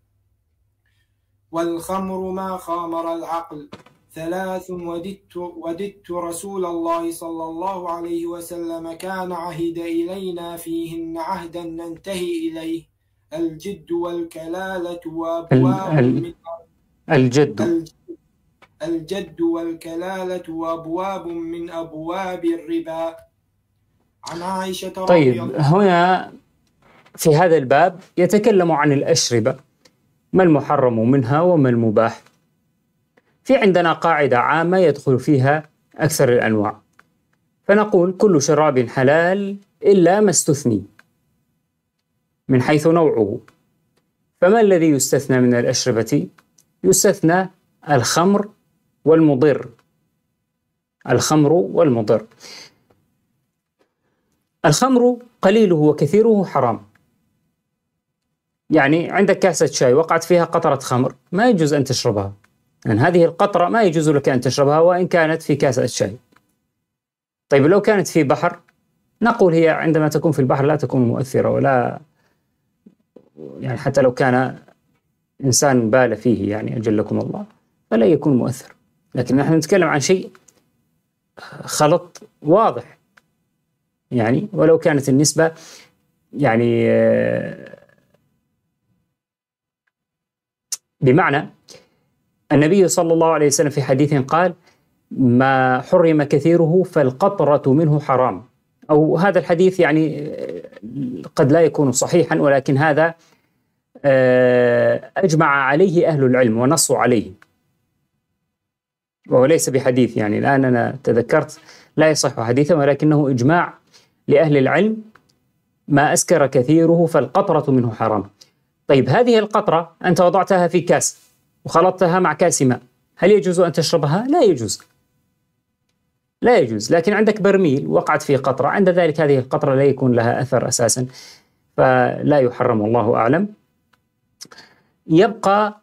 والخمر ما خامر العقل. ثلاث: وددت, وددت رسول الله صلى الله عليه وسلم كان عهد إلينا فيهن عهدا ننتهي إليه: الجد والكلالة وأبواب من
الجد
الجد والكلالة وأبواب من أبواب الربا. عن عائشة رضي
طيب،
الله
هنا في هذا الباب يتكلم عن الأشربة، ما المحرم منها وما المباح. في عندنا قاعدة عامة يدخل فيها أكثر الأنواع، فنقول كل شراب حلال إلا ما استثني من حيث نوعه. فما الذي يستثنى من الأشربة؟ يستثنى الخمر والمضر. الخمر والمضر. الخمر قليله وكثيره حرام. يعني عندك كاسة شاي وقعت فيها قطرة خمر، ما يجوز أن تشربها، لأن يعني هذه القطرة ما يجوز لك أن تشربها وإن كانت في كاسة شاي. طيب لو كانت في بحر، نقول هي عندما تكون في البحر لا تكون مؤثرة، ولا يعني حتى لو كان إنسان بال فيه، يعني أجلكم الله، فلا يكون مؤثر. لكن نحن نتكلم عن شيء خلط واضح، يعني ولو كانت النسبة يعني بمعنى النبي صلى الله عليه وسلم في حديث قال: ما حرم كثيره فالقطرة منه حرام. أو هذا الحديث يعني قد لا يكون صحيحا، ولكن هذا أجمع عليه أهل العلم ونصوا عليه، وهو ليس بحديث. يعني الآن أنا تذكرت لا يصح حديثا، ولكنه إجماع لأهل العلم: ما أسكر كثيره فالقطرة منه حرام. طيب هذه القطرة أنت وضعتها في كاس وخلطتها مع كاس ماء، هل يجوز أن تشربها؟ لا يجوز، لا يجوز. لكن عندك برميل وقعت فيه قطرة، عند ذلك هذه القطرة لا يكون لها أثر أساسا، فلا يحرم، الله أعلم. يبقى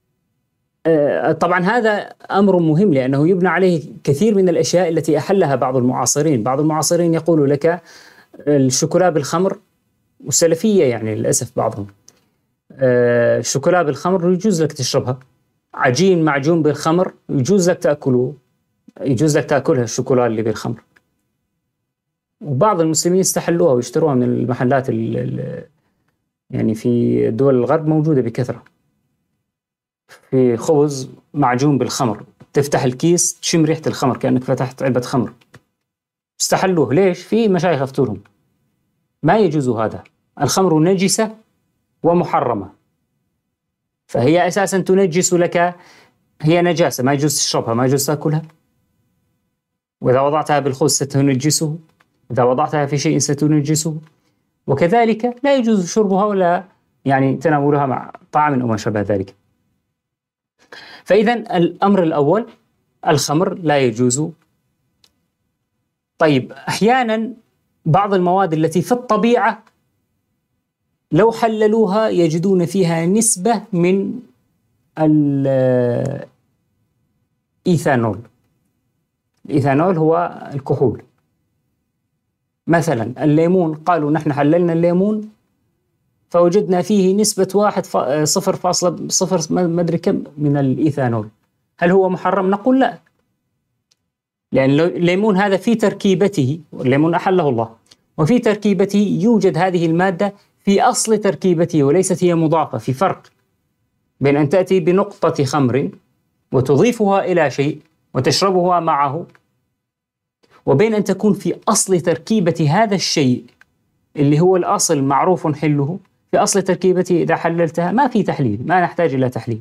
طبعا هذا أمر مهم، لأنه يبنى عليه كثير من الأشياء التي أحلها بعض المعاصرين. بعض المعاصرين يقول لك الشوكولا بالخمر، والسلفية يعني للأسف بعضهم، الشوكولا بالخمر يجوز لك تشربها، عجين معجون بالخمر يجوز لك تأكله، يجوز لك تأكلها الشوكولا اللي بالخمر. وبعض المسلمين استحلوها ويشتروها من المحلات يعني في دول الغرب موجودة بكثرة، في خبز معجون بالخمر، تفتح الكيس تشم ريحة الخمر كأنك فتحت علبة خمر. استحلوه ليش؟ في مشايخ افتولهم. ما يجوز هذا، الخمر نجسة ومحرمة، فهي أساسا تنجس لك هي نجاسة ما يجوز تشربها، ما يجوز تأكلها. وإذا وضعتها بالخبز ستنجسه، إذا وضعتها في شيء ستنجسه. وكذلك لا يجوز شربها ولا يعني تناولها مع طعام أو ما شابه ذلك. فإذا الأمر الأول الخمر لا يجوز. طيب أحيانا بعض المواد التي في الطبيعة لو حللوها يجدون فيها نسبة من الإيثانول. الإيثانول هو الكحول. مثلا الليمون، قالوا نحن حللنا الليمون فوجدنا فيه نسبة واحد صفر فاصلة صفر ما أدري كم من الإيثانول. هل هو محرم؟ نقول لا، لأن الليمون هذا في تركيبته، الليمون أحله الله، وفي تركيبته يوجد هذه المادة في أصل تركيبته وليست هي مضافة. في فرق بين أن تأتي بنقطة خمر وتضيفها إلى شيء وتشربها معه، وبين أن تكون في أصل تركيبة هذا الشيء اللي هو الأصل معروف حله، في أصل تركيبته إذا حللتها ما في تحليل، ما نحتاج إلى تحليل.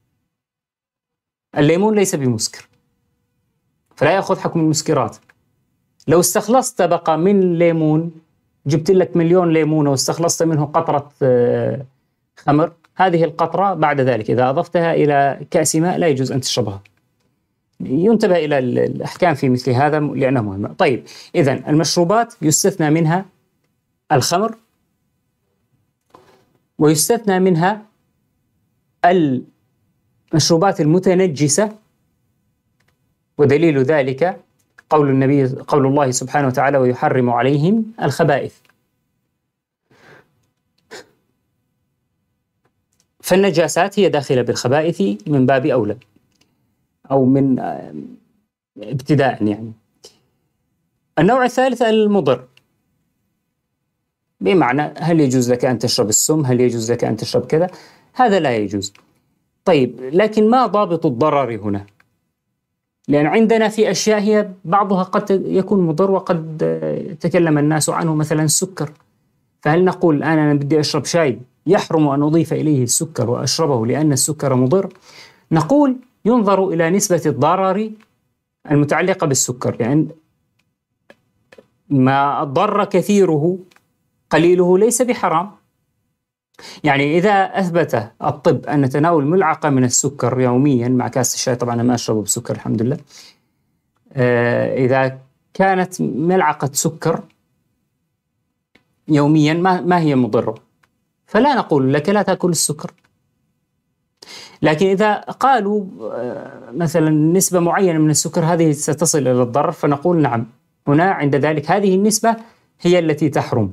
الليمون ليس بمسكر فلا يأخذ حكم المسكرات. لو استخلصت طبقة من ليمون، جبت لك مليون ليمونة واستخلصت منه قطرة خمر، هذه القطرة بعد ذلك إذا أضفتها إلى كأس ماء لا يجوز أن تشربها. ينتبه إلى الأحكام في مثل هذا لأنها مهمة. طيب إذن المشروبات يستثنى منها الخمر، ويستثنى منها المشروبات المتنجسة، ودليل ذلك قول النبي قول الله سبحانه وتعالى ويحرم عليهم الخبائث. فالنجاسات هي داخلة بالخبائث من باب أولى أو من ابتداء. يعني النوع الثالث المضر، بمعنى هل يجوز لك أن تشرب السم؟ هل يجوز لك أن تشرب كذا؟ هذا لا يجوز. طيب لكن ما ضابط الضرر هنا؟ لأن عندنا في أشياء هي بعضها قد يكون مضر وقد تكلم الناس عنه، مثلا السكر. فهل نقول الآن أنا بدي أشرب شاي يحرم أن أضيف إليه السكر وأشربه لأن السكر مضر؟ نقول ينظر إلى نسبة الضرر المتعلقة بالسكر، يعني ما ضر كثيره قليله ليس بحرام. يعني إذا أثبت الطب أن تناول ملعقة من السكر يوميا مع كاس الشاي، طبعا أنا ما أشربه بسكر الحمد لله، آه إذا كانت ملعقة سكر يوميا ما, ما هي مضرة، فلا نقول لك لا تأكل السكر. لكن إذا قالوا آه مثلا نسبة معينة من السكر هذه ستصل إلى الضرر، فنقول نعم، هنا عند ذلك هذه النسبة هي التي تحرم.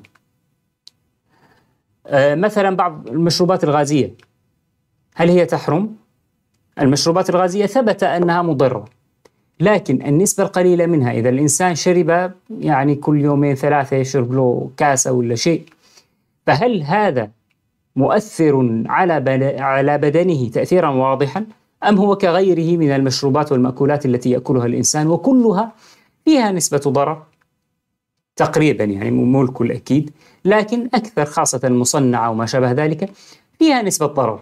آه مثلا بعض المشروبات الغازية هل هي تحرم؟ المشروبات الغازية ثبت أنها مضرة، لكن النسبة القليلة منها إذا الإنسان شرب يعني كل يومين ثلاثة يشرب له كاسة ولا شيء، فهل هذا مؤثر على على بدنه تأثيرا واضحا، أم هو كغيره من المشروبات والمأكولات التي يأكلها الإنسان وكلها فيها نسبة ضرر تقريبا، يعني مو الكل أكيد، لكن أكثر خاصة المصنعة وما شابه ذلك فيها نسبة ضرر،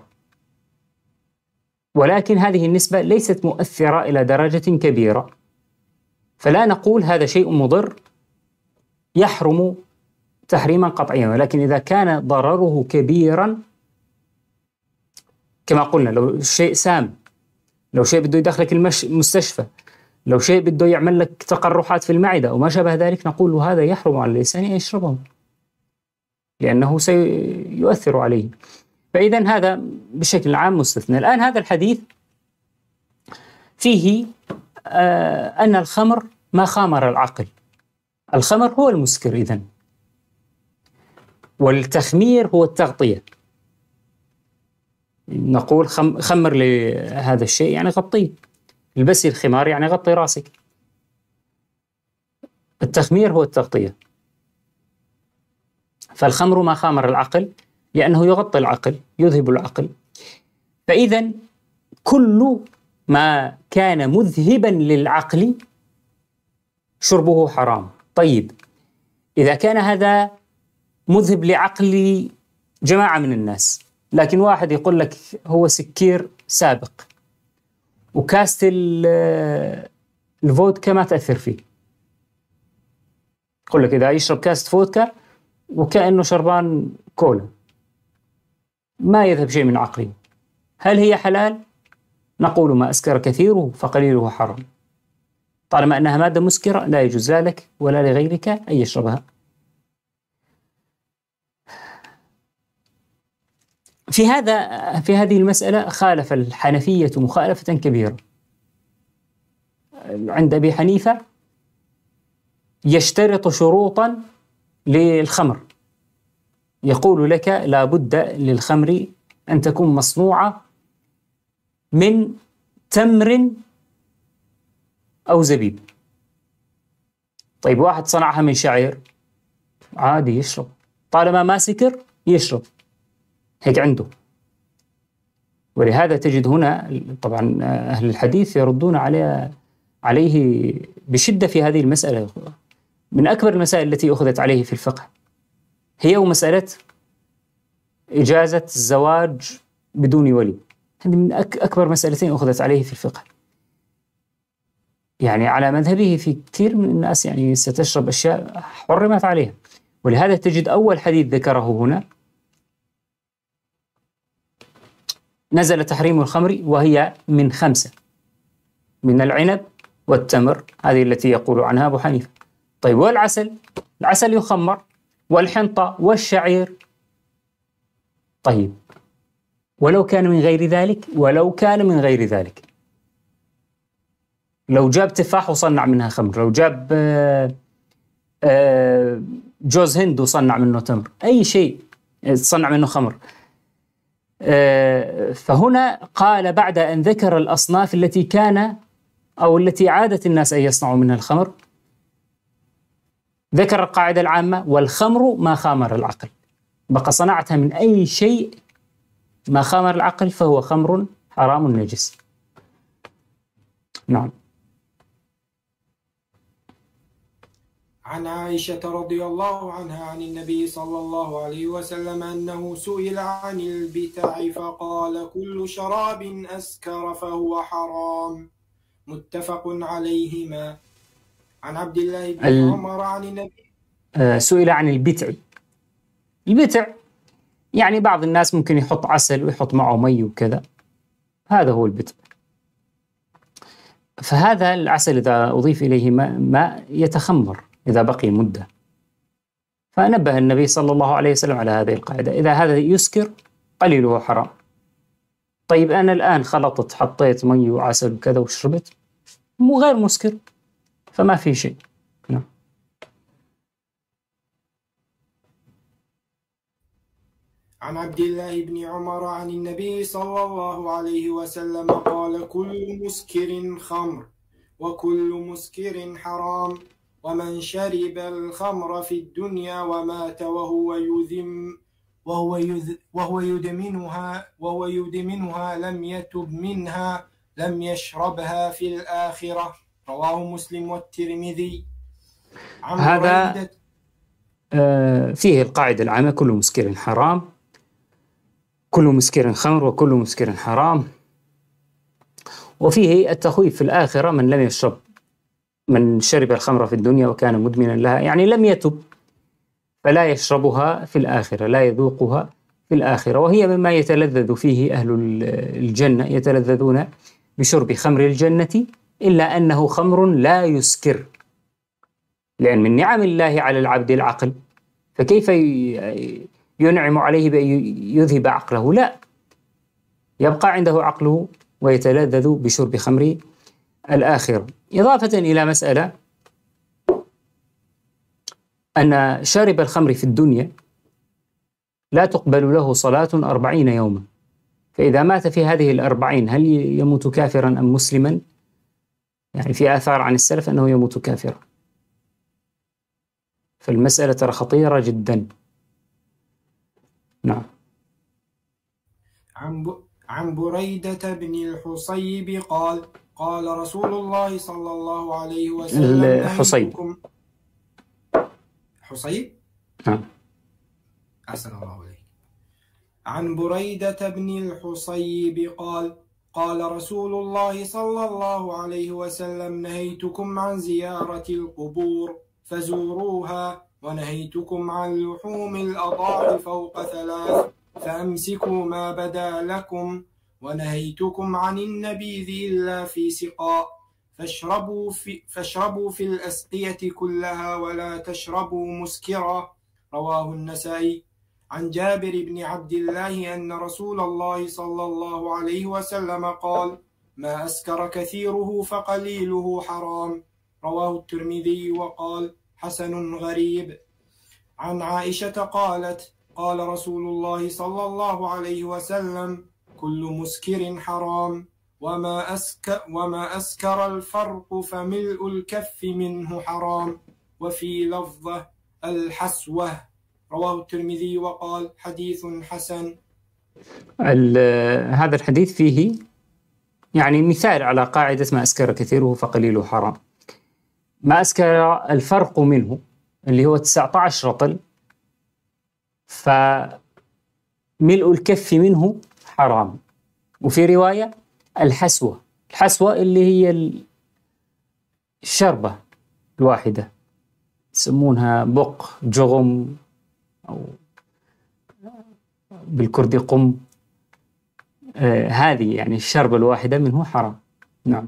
ولكن هذه النسبة ليست مؤثرة إلى درجة كبيرة، فلا نقول هذا شيء مضر يحرم تحريما قطعيا. ولكن إذا كان ضرره كبيرا كما قلنا، لو شيء سام، لو شيء بده يدخلك المستشفى، لو شيء بده يعمل لك تقرحات في المعدة وما شابه ذلك، نقول هذا يحرم على الإنسان أن يشربه لأنه سيؤثر عليه. فإذا هذا بشكل عام مستثنى. الآن هذا الحديث فيه آه أن الخمر ما خامر العقل. الخمر هو المسكر إذن، والتخمير هو التغطية. نقول خم خمر لهذا الشيء يعني غطيه، البسي الخمار يعني غطي راسك. التخمير هو التغطية. فالخمر ما خامر العقل لأنه يغطي العقل، يذهب العقل. فإذا كل ما كان مذهبا للعقل شربه حرام. طيب إذا كان هذا مذهب لعقل جماعة من الناس، لكن واحد يقول لك هو سكير سابق، وكاسة الفودكا ما تأثر فيه. يقول لك إذا يشرب كاسة فودكا وكأنه شربان كولا ما يذهب شيء من عقله. هل هي حلال؟ نقول ما أسكر كثيره فقليله حرام. طالما أنها مادة مسكرة لا يجوز لا لك ولا لغيرك أن يشربها. في هذا في هذه المسألة خالف الحنفية مخالفة كبيرة. عند أبي حنيفة يشترط شروطا للخمر، يقول لك لا بد للخمر أن تكون مصنوعة من تمر أو زبيب. طيب واحد صنعها من شعير عادي يشرب، طالما ما سكر يشرب، هيك عنده. ولهذا تجد هنا طبعا أهل الحديث يردون عليه عليه بشدة في هذه المسألة. من أكبر المسائل التي أخذت عليه في الفقه هي ومسألة إجازة الزواج بدون ولي. هذه من أكبر مسألتين أخذت عليه في الفقه. يعني على مذهبه في كثير من الناس يعني ستشرب أشياء حرمت عليها. ولهذا تجد أول حديث ذكره هنا نزل تحريم الخمر وهي من خمسة: من العنب والتمر، هذه التي يقول عنها أبو حنيفة. طيب والعسل؟ العسل يخمر، والحنطة والشعير. طيب ولو كان من غير ذلك، ولو كان من غير ذلك، لو جاب تفاح وصنع منها خمر، لو جاب جوز هند وصنع منه تمر، أي شيء صنع منه خمر. فهنا قال بعد أن ذكر الأصناف التي كان أو التي عادت الناس أن يصنعوا منها الخمر، ذكر القاعدة العامة: والخمر ما خامر العقل. بقى صنعتها من أي شيء ما خامر العقل فهو خمر حرام نجس. نعم.
عن عائشة رضي الله عنها عن النبي صلى الله عليه وسلم أنه سئل عن البتع فقال: كل شراب أسكر فهو حرام. متفق عليهما. عن عبد الله بن ال... عمر عن النبي
آه سئل عن البتع. البتع يعني بعض الناس ممكن يحط عسل ويحط معه مي وكذا، هذا هو البتع. فهذا العسل إذا أضيف إليه ماء, ماء يتخمر إذا بقي مدة. فنبه النبي صلى الله عليه وسلم على هذه القاعدة: إذا هذا يسكر قليله حرام. طيب أنا الآن خلطت، حطيت مي وعسل وكذا وشربت، مو غير مسكر، فما في شيء. نعم.
عن عبد الله بن عمر عن النبي صلى الله عليه وسلم قال: كل مسكر خمر وكل مسكر حرام، ومن شرب الخمر في الدنيا ومات وهو يذم وهو يذ وهو يدمنها وهو يدمنها لم يتب منها لم يشربها في الآخرة. رواه مسلم والترمذي.
هذا آه فيه القاعدة العامة: كل مسكر حرام، كل مسكر خمر وكل مسكر حرام. وفيه التخويف في الآخرة: من لم يشرب من شرب الخمر في الدنيا وكان مدمنا لها، يعني لم يتب، فلا يشربها في الآخرة، لا يذوقها في الآخرة. وهي مما يتلذذ فيه أهل الجنة، يتلذذون بشرب خمر الجنة، إلا أنه خمر لا يسكر، لأن من نعم الله على العبد العقل، فكيف ينعم عليه بأن يذهب عقله؟ لا، يبقى عنده عقله ويتلذذ بشرب خمر الآخرة. إضافة إلى مسألة أن شارب الخمر في الدنيا لا تقبل له صلاة أربعين يوما، فإذا مات في هذه الأربعين هل يموت كافرا أم مسلما؟ يعني في آثار عن السلف أنه يموت كافرا. فالمسألة ترى خطيرة جدا. نعم.
عن ب... عن بريدة بن الحصيب قال: قال رسول الله صلى الله عليه وسلم:
الحصيب
حصيب؟
نعم.
أحسن الله عليك. عن بريدة بن الحصيب قال: قال رسول الله صلى الله عليه وسلم: نهيتكم عن زيارة القبور فزوروها، ونهيتكم عن لحوم الأضاحي فوق ثلاث فأمسكوا ما بدا لكم، ونهيتكم عن النبيذ إلا في سقاء، فاشربوا في, فاشربوا في الأسقية كلها ولا تشربوا مسكرا. رواه النسائي. عن جابر بن عبد الله أن رسول الله صلى الله عليه وسلم قال: ما أسكر كثيره فقليله حرام. رواه الترمذي وقال: حسن غريب. عن عائشة قالت: قال رسول الله صلى الله عليه وسلم: كل مسكر حرام، وما أسكر, وما أسكر الفرق فملء الكف منه حرام. وفي لفظة: الحسوة. رواه الترمذي وقال: حديث حسن.
هذا الحديث فيه يعني مثال على قاعدة ما أسكر كثيره فقليله حرام. ما أسكر الفرق منه اللي هو تسعة عشر رطل، فملء الكف منه حرام. وفي رواية الحسوة، الحسوة اللي هي الشربة الواحدة، يسمونها بق جغم أو بالكردي قم. آه هذه يعني الشربة الواحدة منه حرام. نعم.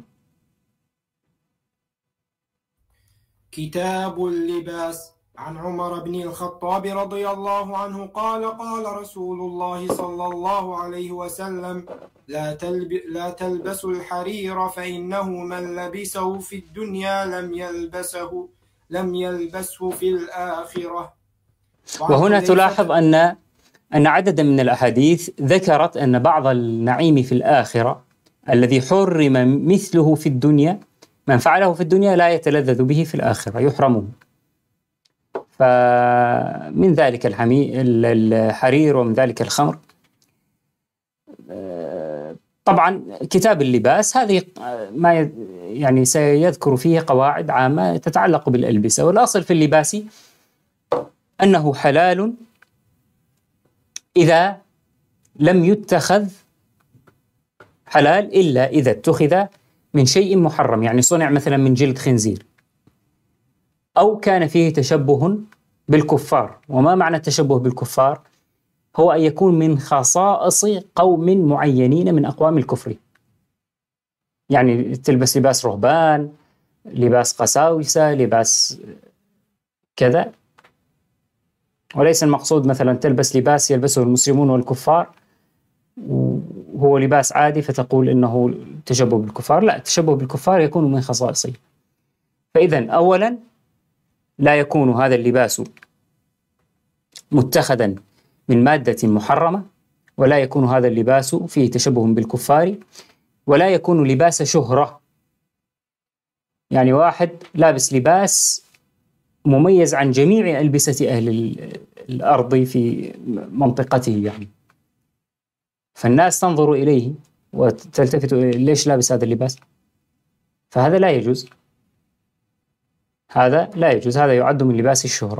كتاب اللباس. عن عمر بن الخطاب رضي الله عنه قال: قال رسول الله صلى الله عليه وسلم: لا, تلب لا تلبسوا الحرير فإنه من لبسه في الدنيا لم يلبسه لم يلبسه في الآخرة.
وهنا تلاحظ أن أن عددا من الأحاديث ذكرت أن بعض النعيم في الآخرة الذي حرم مثله في الدنيا، من فعله في الدنيا لا يتلذذ به في الآخرة، يحرمه. فمن ذلك الحرير ومن ذلك الخمر. طبعا كتاب اللباس هذه ما يعني سيذكر فيه قواعد عامة تتعلق بالألبسة. والأصل في اللباس أنه حلال إذا لم يتخذ حلال إلا إذا اتخذ من شيء محرم، يعني صنع مثلا من جلد خنزير، أو كان فيه تشبه بالكفار. وما معنى التشبه بالكفار؟ هو أن يكون من خصائص قوم معينين من أقوام الكفر، يعني تلبس لباس رهبان، لباس قساوسة، لباس كذا، وليس المقصود مثلا تلبس لباس يلبسه المسلمون والكفار وهو لباس عادي فتقول إنه تشبه بالكفار. لا، التشبه بالكفار يكون من خصائصه. فإذا أولا لا يكون هذا اللباس متخذا من مادة محرمة، ولا يكون هذا اللباس فيه تشبه بالكفار، ولا يكون لباس شهرة، يعني واحد لابس لباس مميز عن جميع ألبسة أهل الأرض في منطقته، يعني فالناس تنظر إليه وتلتفت ليش لابس هذا اللباس، فهذا لا يجوز، هذا لا يجوز، هذا يعد من لباس الشهرة.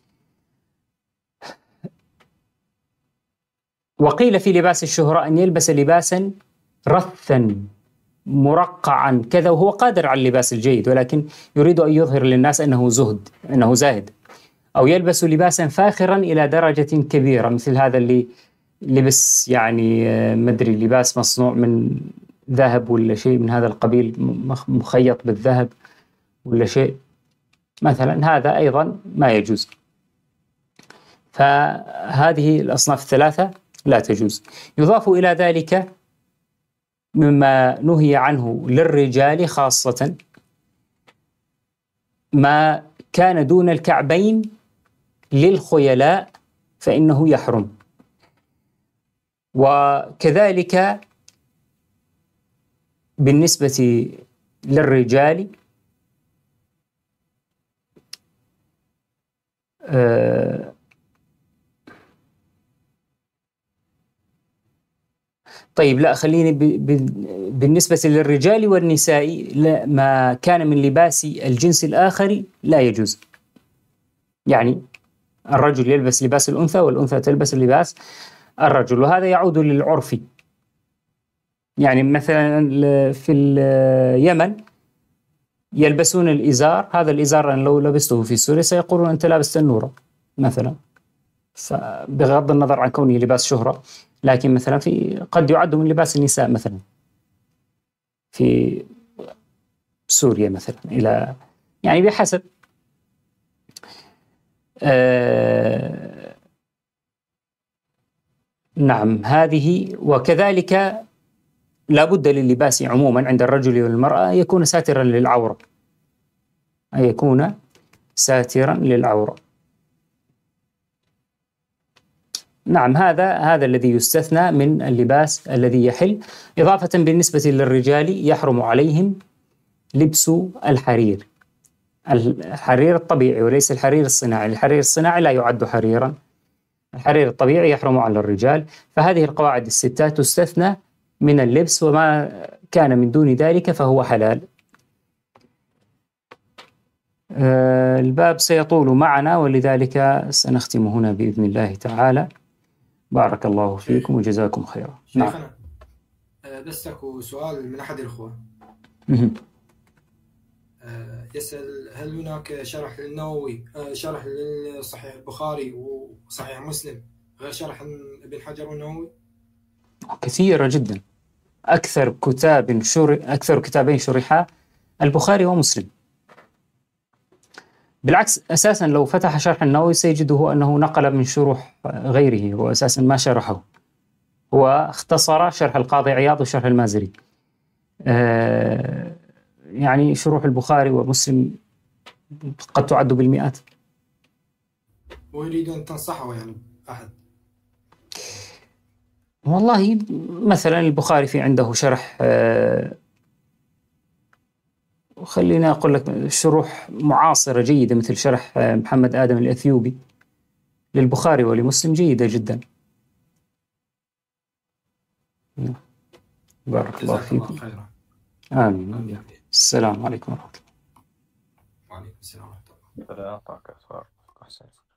وقيل في لباس الشهرة أن يلبس لباسا رثا مرقعا كذا وهو قادر على اللباس الجيد، ولكن يريد أن يظهر للناس أنه زهد، أنه زاهد. أو يلبس لباسا فاخرا إلى درجة كبيرة، مثل هذا اللي لبس يعني مدري لباس مصنوع من ذهب ولا شيء من هذا القبيل، مخيط بالذهب ولا شيء مثلا، هذا أيضا ما يجوز. فهذه الأصناف الثلاثة لا تجوز. يضاف إلى ذلك مما نهي عنه للرجال خاصة ما كان دون الكعبين للخيلاء فإنه يحرم، وكذلك بالنسبة للرجال آه طيب لا خليني ب... ب... بالنسبة للرجال والنساء لا، ما كان من لباس الجنس الآخر لا يجوز، يعني الرجل يلبس لباس الأنثى والأنثى تلبس لباس الرجل، وهذا يعود للعرف. يعني مثلا في اليمن يلبسون الإزار، هذا الإزار أنا لو لبسته في سوريا سيقولون أنت لابس تنورة مثلا، بغض النظر عن كونه لباس شهرة، لكن مثلا في قد يعد من لباس النساء مثلا في سوريا مثلا، إلى يعني بحسب. آه نعم هذه. وكذلك لا بد لللباس عموما عند الرجل والمرأة أن يكون ساترا للعورة، أن يكون ساترا للعورة. نعم هذا هذا الذي يستثنى من اللباس الذي يحل. إضافة بالنسبة للرجال يحرم عليهم لبس الحرير، الحرير الطبيعي وليس الحرير الصناعي. الحرير الصناعي لا يعد حريرا، الحرير الطبيعي يحرم على الرجال. فهذه القواعد الستة تستثنى من اللبس، وما كان من دون ذلك فهو حلال. آه الباب سيطول معنا، ولذلك سنختم هنا بإذن الله تعالى. بارك الله فيكم وجزاكم خيرا.
شيخنا نعم. بس اكو سؤال من احد الاخوه يسأل هل هناك شرح للنووي، شرح للصحيح البخاري وصحيح مسلم غير شرح ابن حجر والنووي؟
كثيرة جدا. أكثر كتاب شرح أكثر كتابين شرحا البخاري ومسلم. بالعكس أساسا لو فتح شرح النووي سيجده أنه نقل من شروح غيره، هو أساسا ما شرحه، هو اختصر شرح القاضي عياض وشرح المازري. آه يعني شروح البخاري ومسلم قد تعد بالمئات.
ويريد أن تنصحه يعني أحد؟
والله مثلا البخاري في عنده شرح، آه خلينا أقول لك شروح معاصرة جيدة مثل شرح آه محمد آدم الأثيوبي للبخاري ولمسلم جيدة جدا. بارك الله فيكم. آمين. السلام عليكم ورحمة الله.
وعليكم السلام ورحمة الله.